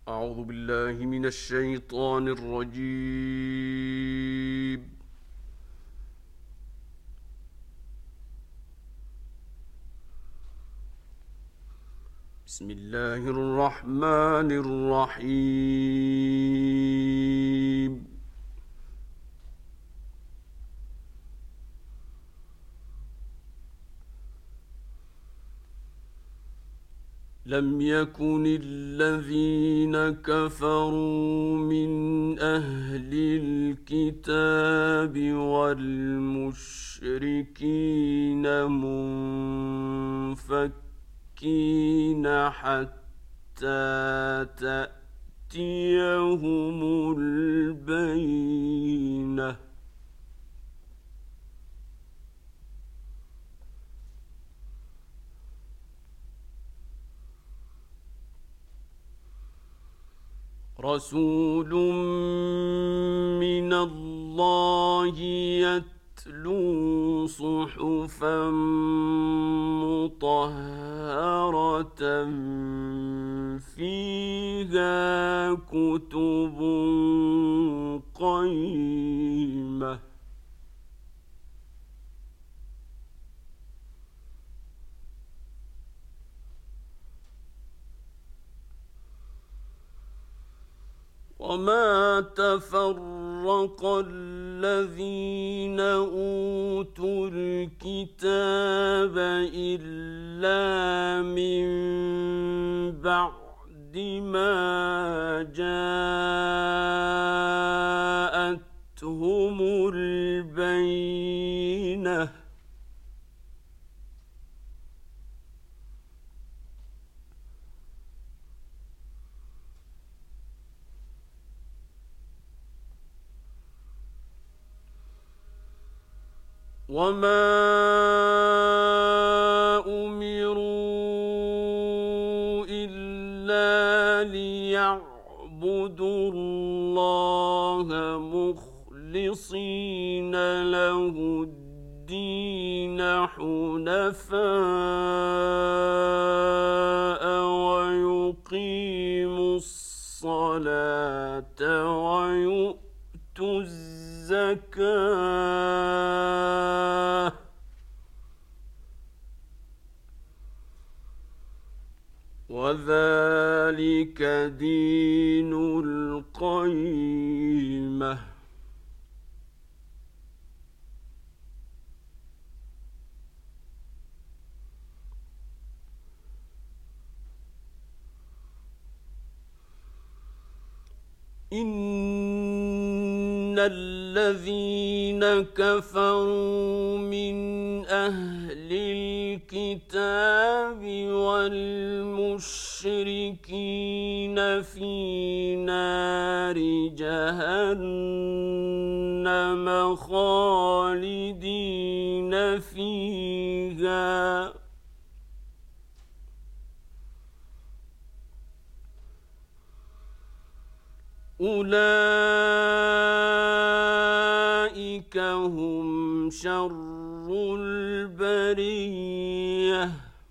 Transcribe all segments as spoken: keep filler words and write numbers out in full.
أعوذ بالله من الشيطان الرجيم. بسم الله الرحمن الرحيم. لم يكن الذين كفروا من أهل الكتاب والمشركين منفكين حتى تأتيهم البينة. رسول من الله يتلو صحفا مطهرة فيها كتب قيمة. وما تفرق الذين أوتوا الكتاب إلا من بعد ما جاءتهم البينة. وما أمروا إلا ليعبدوا الله مخلصين له الدين حنفاء ويقيموا الصلاة ويؤتوا الزكاة وذلك دين القيمة. إن الذين كفروا من أهل الكتاب والمشركين في نار جهنم خالدين فيها أولئك هم شر البرية.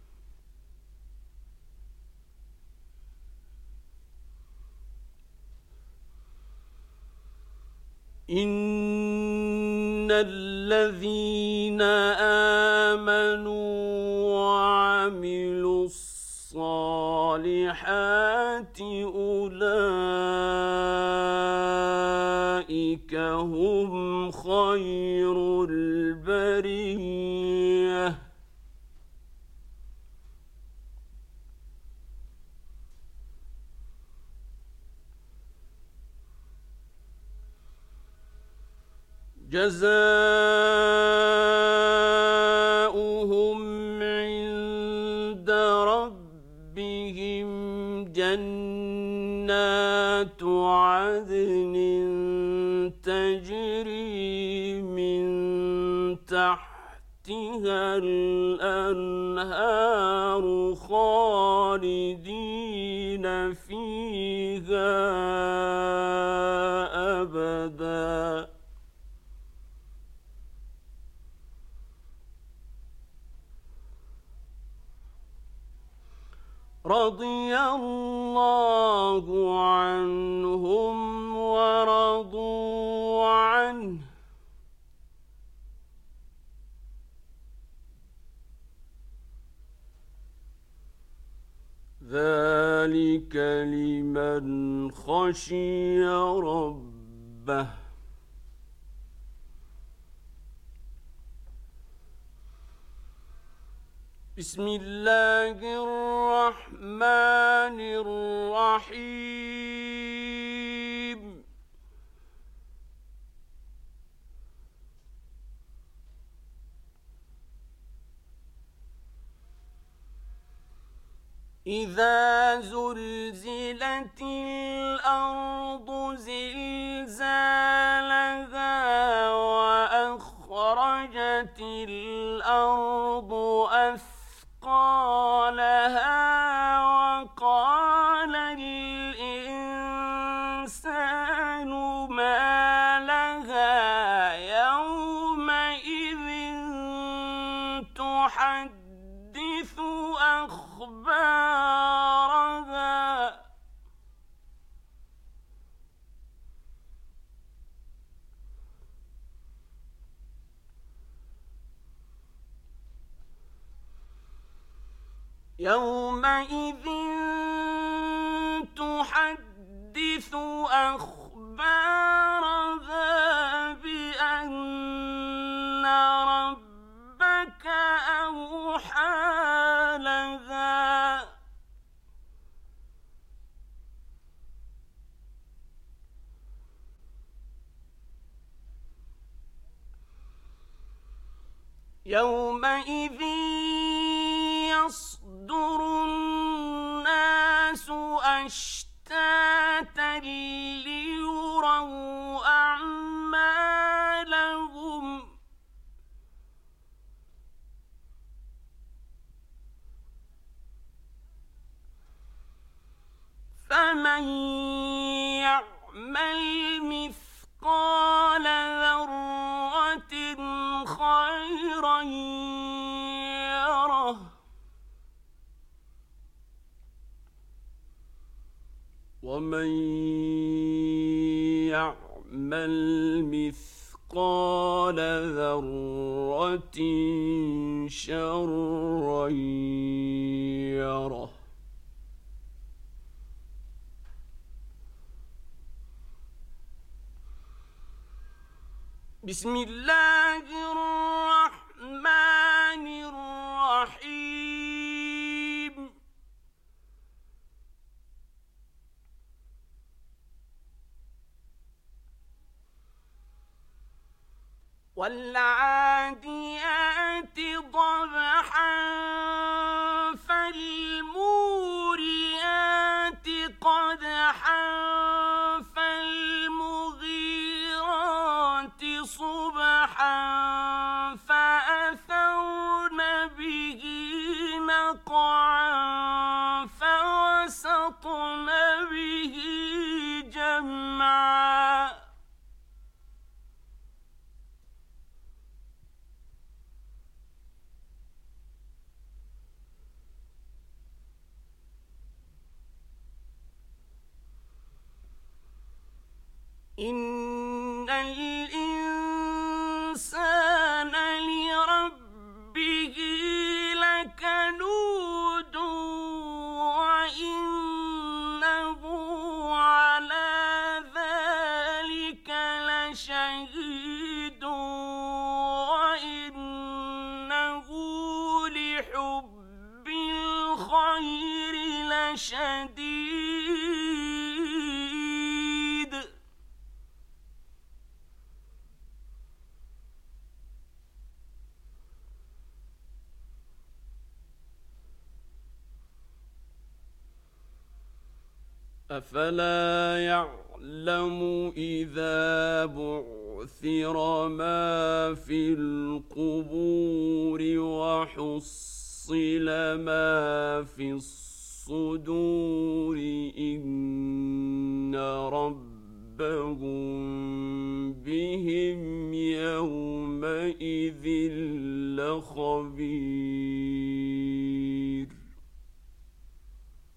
إن الذين آمنوا وعملوا الصالحات أولئك هم خير البرية. جزاؤهم عند ربهم جنات عدن تجري من تحتها الأنهار خالدين فيها أبدا. رضي الله عنهم ورضوا عنه ذلك لمن خشي ربه. بسم الله الرحمن الرحيم. إذا زلزلت الأرض زلزالها وأخرجت الأرض أثقالها وقال الإنسان ما لها يومئذ تحدث أخبارها يومئذ تحدث أخبارها بأن ربك أوحى لها يومئذ يصدر الناس أشتاتا ليروا أعمالهم فمن يعمل مثقال ذرة خيرا يره ومن يعمل مثقال ذرة شرا يره. بسم الله الرحمن الرحيم. والعاديات ضبحا فالموريات قدحا فالمغيرات صبحا فأثرن به نقعا فوسطن به جمعا. إن الإنسان لربه لكنود وإنه على ذلك لشهيد وإنه لحب الخير لشديد. أفلا يعلم إذا بعثر ما في القبور وحصل ما في الصدور إن ربهم بهم يومئذ لخبير.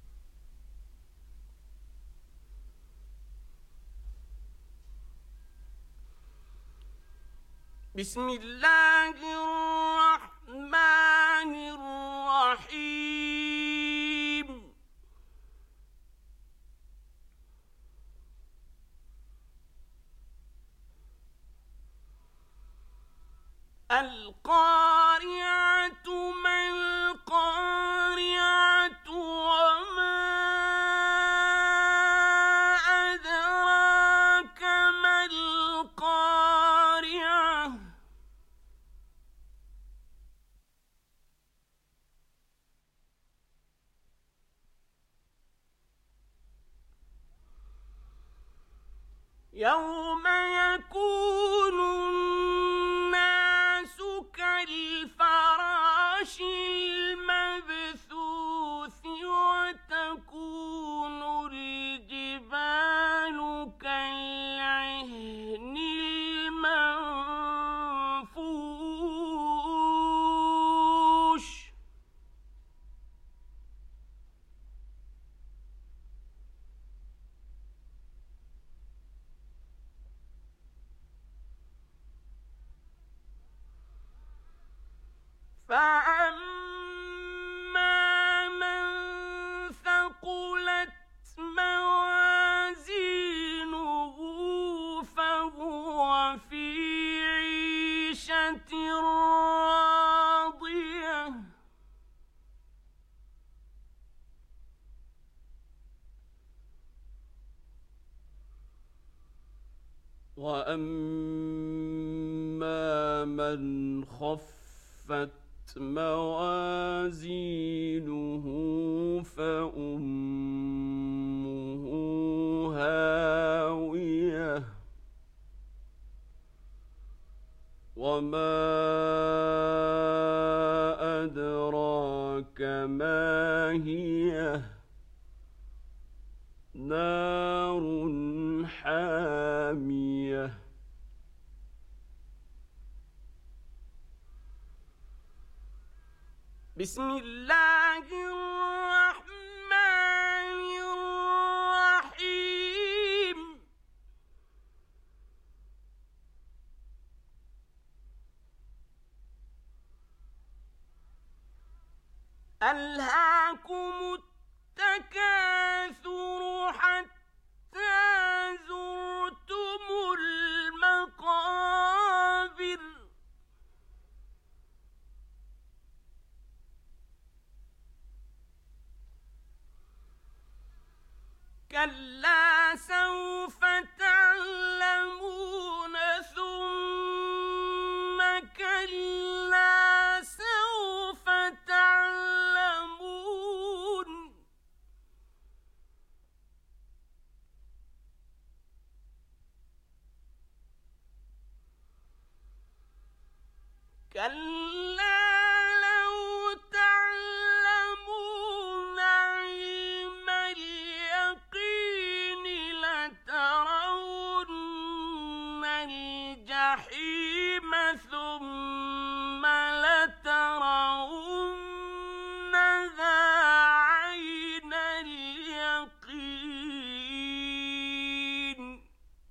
بسم الله الرحمن الرحيم القارعة ما القارعة وما أدراك ما القارعة يوم يكون الناس كالفراش المبثوث وتكون الجبال كالعهن المنفوش فأما من ثقلت موازينه فهو في عيشة راضية وأما من خفت موازينه فأمه هاوية وما أدراك ما هي نار حامية بسم الله الرحمن الرحيم ألهاكم التكاثر حتى زرتم المقابر كلا سوف تعلمون ثم كلا سوف تعلمون كلا لو تعلمون علم اليقين لترون الجحيم ثم لترونها عين اليقين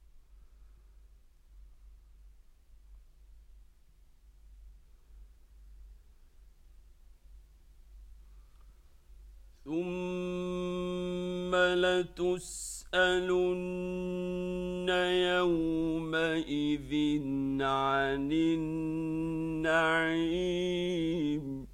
ثم لتسألن يومئذ عن النعيم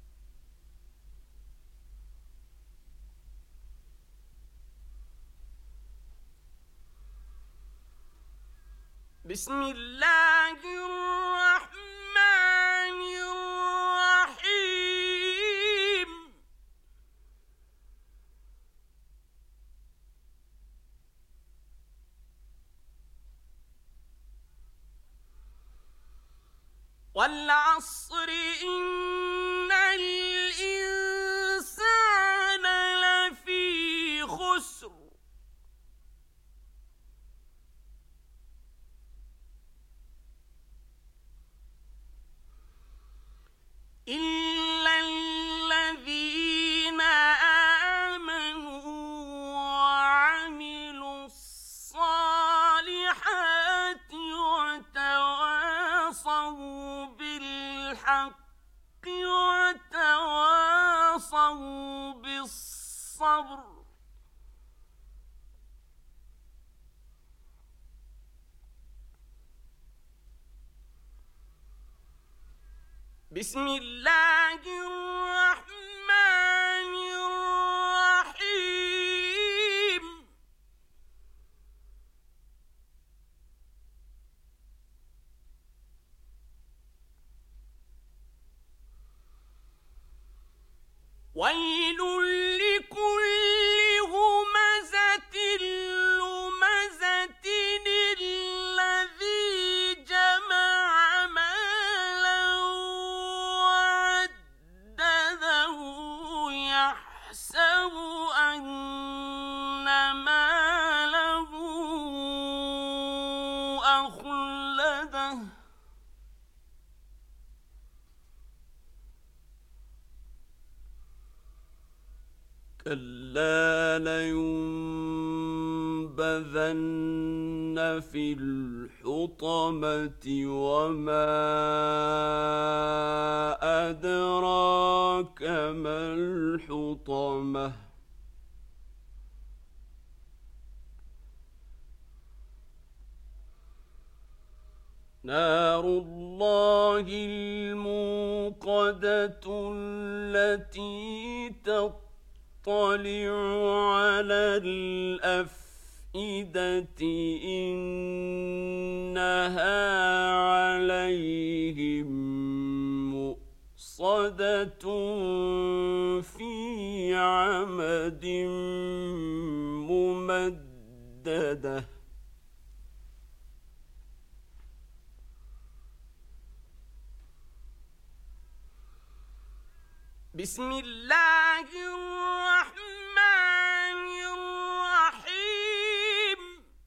بسم الله الرحمن الرحيم والعصر إن الإنسان لفي خسر إلا الذين آمنوا وعملوا الصالحات وتواصوا الصبر. بسم الله الرحمن الرحيم. ويل لكل همزة لمزة الذي جمع مالا وعدده يحسب أن ماله أخلده كلا لينبذن في الحطمة وما أدراك ما الحطمة نار الله الموقدة التي تطلع طلع على الأفئدة إنها عليهم مؤصدة في عمد ممددة. بسم الله الرحمن الرحيم.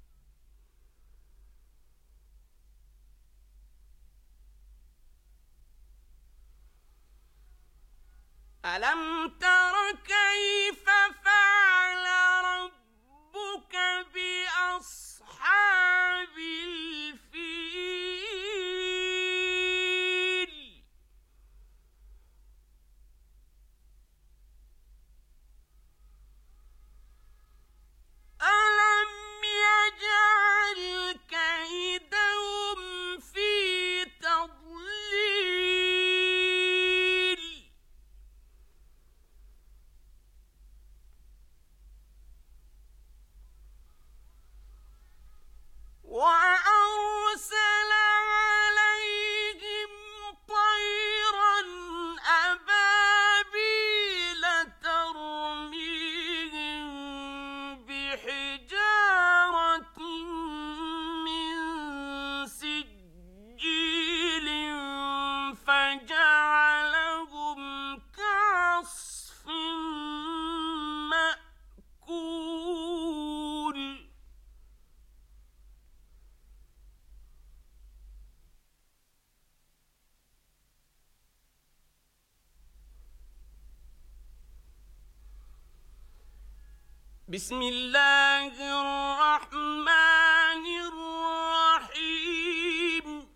ألم تر كيف فعل ربك بأصحاب الفيل؟ ألم يجعل كيدهم في تضليل وأرسل عليهم طيرا أبابيل ترميهم بحجارة من سجيل فجعلهم كعصف مأكول. بسم الله الرحمن الرحيم.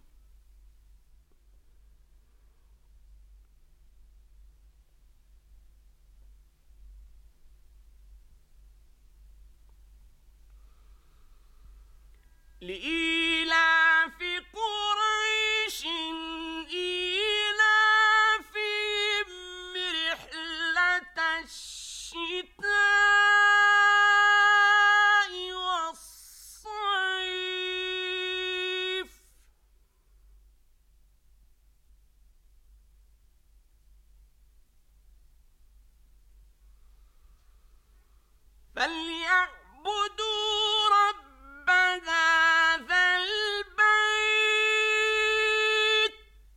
لإيلاف قريش إيلافهم رحلة الشتاء والصيف فليعبدوا رب هذا البيت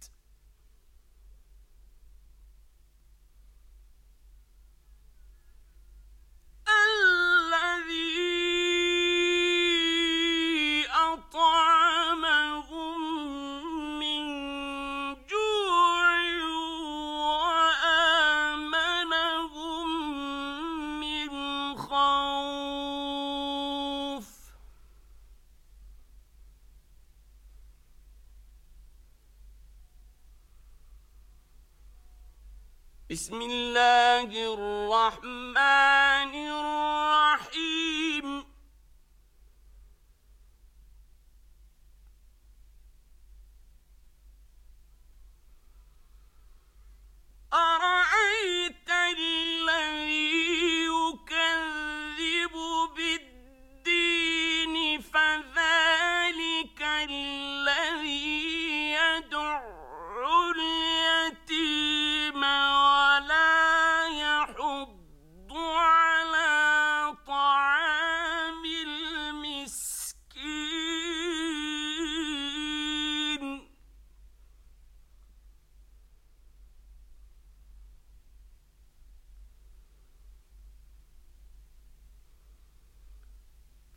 الذي أطعمهم من جوع وآمنهم من خوف. بسم الله الرحمن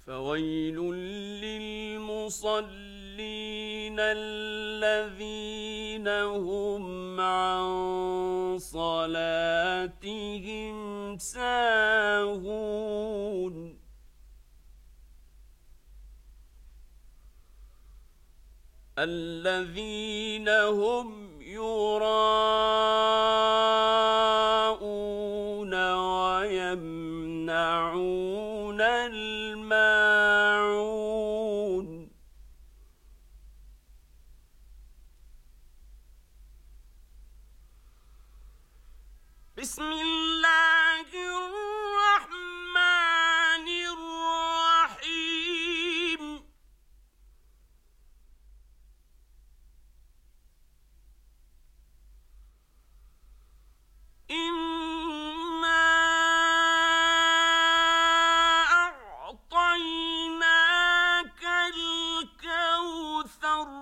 فويل للمصلين الذين هم عن صلاتهم ساهون الذين هم يراءون ويمنعون الماعون بسم الله الرحمن الرحيم إنا أعطيناك الكوثر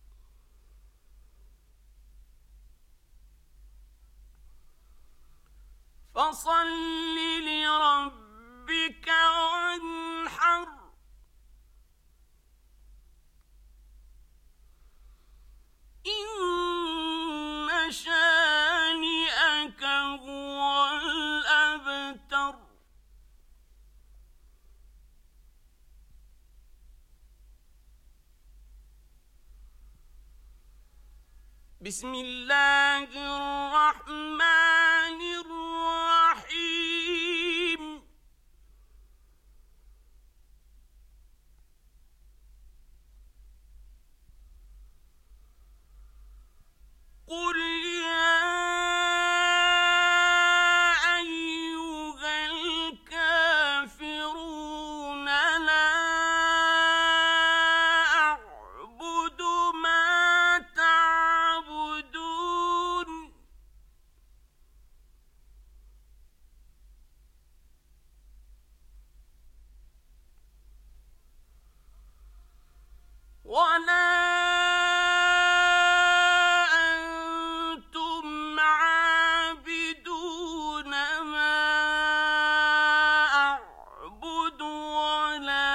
فصل لربك وانحر إن شانئك هو الأبتر بسم الله الرحمن الرحيم قل يا أيها الكافرون لا أعبد ما تعبدون ولا أنتم عابدون ما أعبد ولا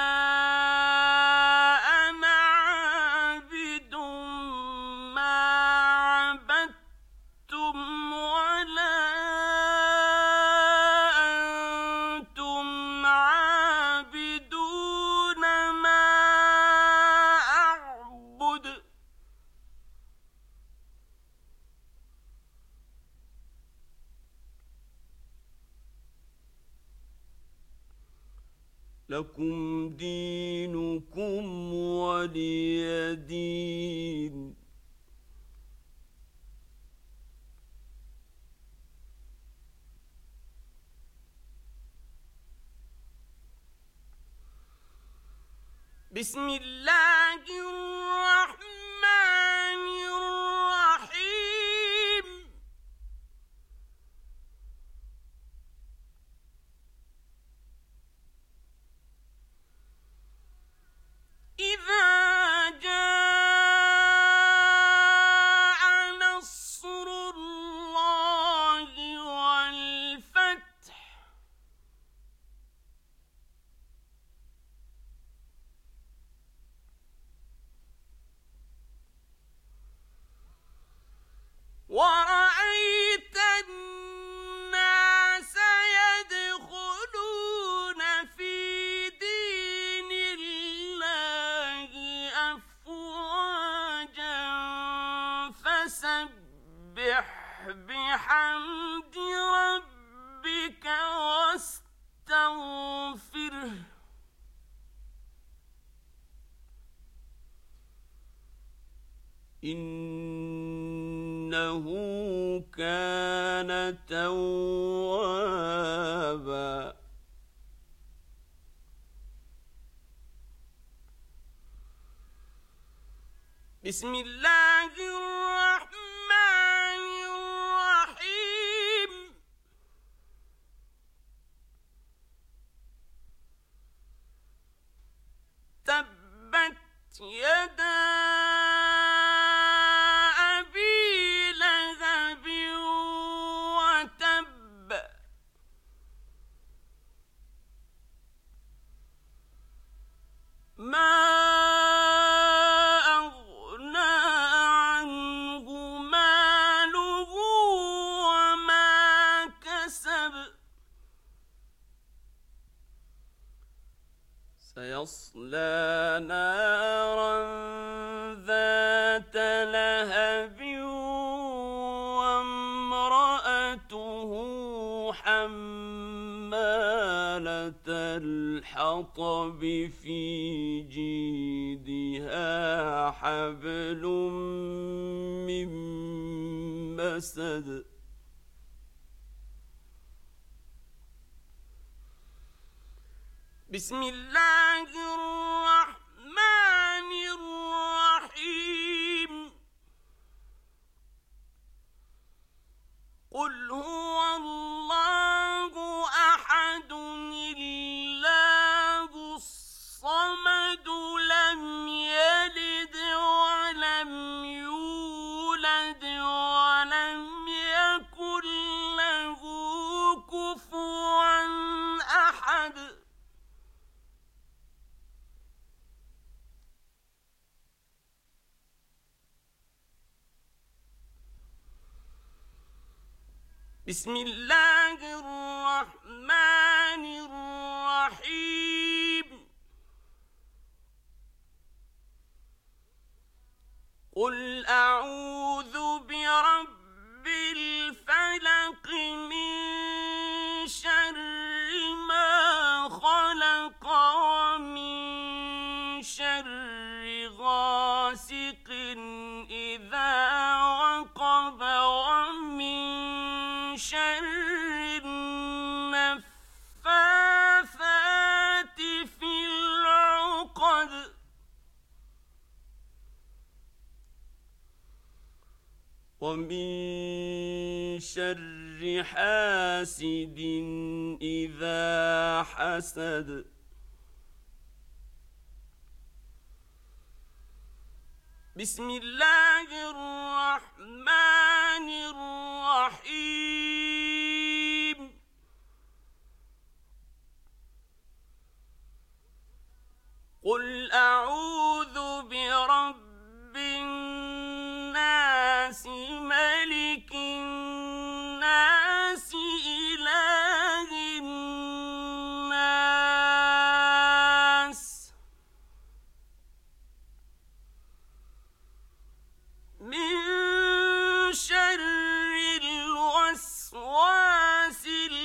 أنا عابد ما عبدتم ولا أنتم عابدون ما أعبد لكم دينكم ولي دين بسم الله الرحمن الرحيم إذا جاء نصر الله والفتح ورأيت الناس يدخلون في دين الله أفواجا فسبح بحمد ربك واستغفره إنه كان توابا بسم الله الرحمن الرحيم تبت يدا أبي لهب وتب سيصلى نارا ذات لهب وامرأته حمالة الحطب في جيدها حبل من مسد بسم الله الرحمن الرحيم قل هو الله أحد الله الصمد لم يلد ولم يولد ولم يكن له كفوا أحد بسم الله الرحمن الرحيم قل أعوذ برب الفلق من شر ما خلق ومن شر غاسق إذا وقب ومن شر النفاثات في العقد ومن شر حاسد إذا حسد بسم الله الرحمن الرحيم قل أعوذ برب الناس ملك الناس إله الناس من شر الوسواس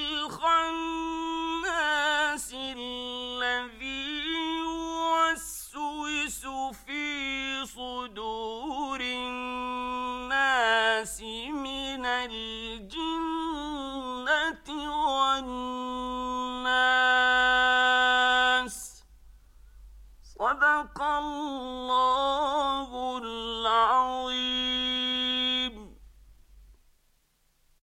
الخناس الذي يوسوس في صدور الناس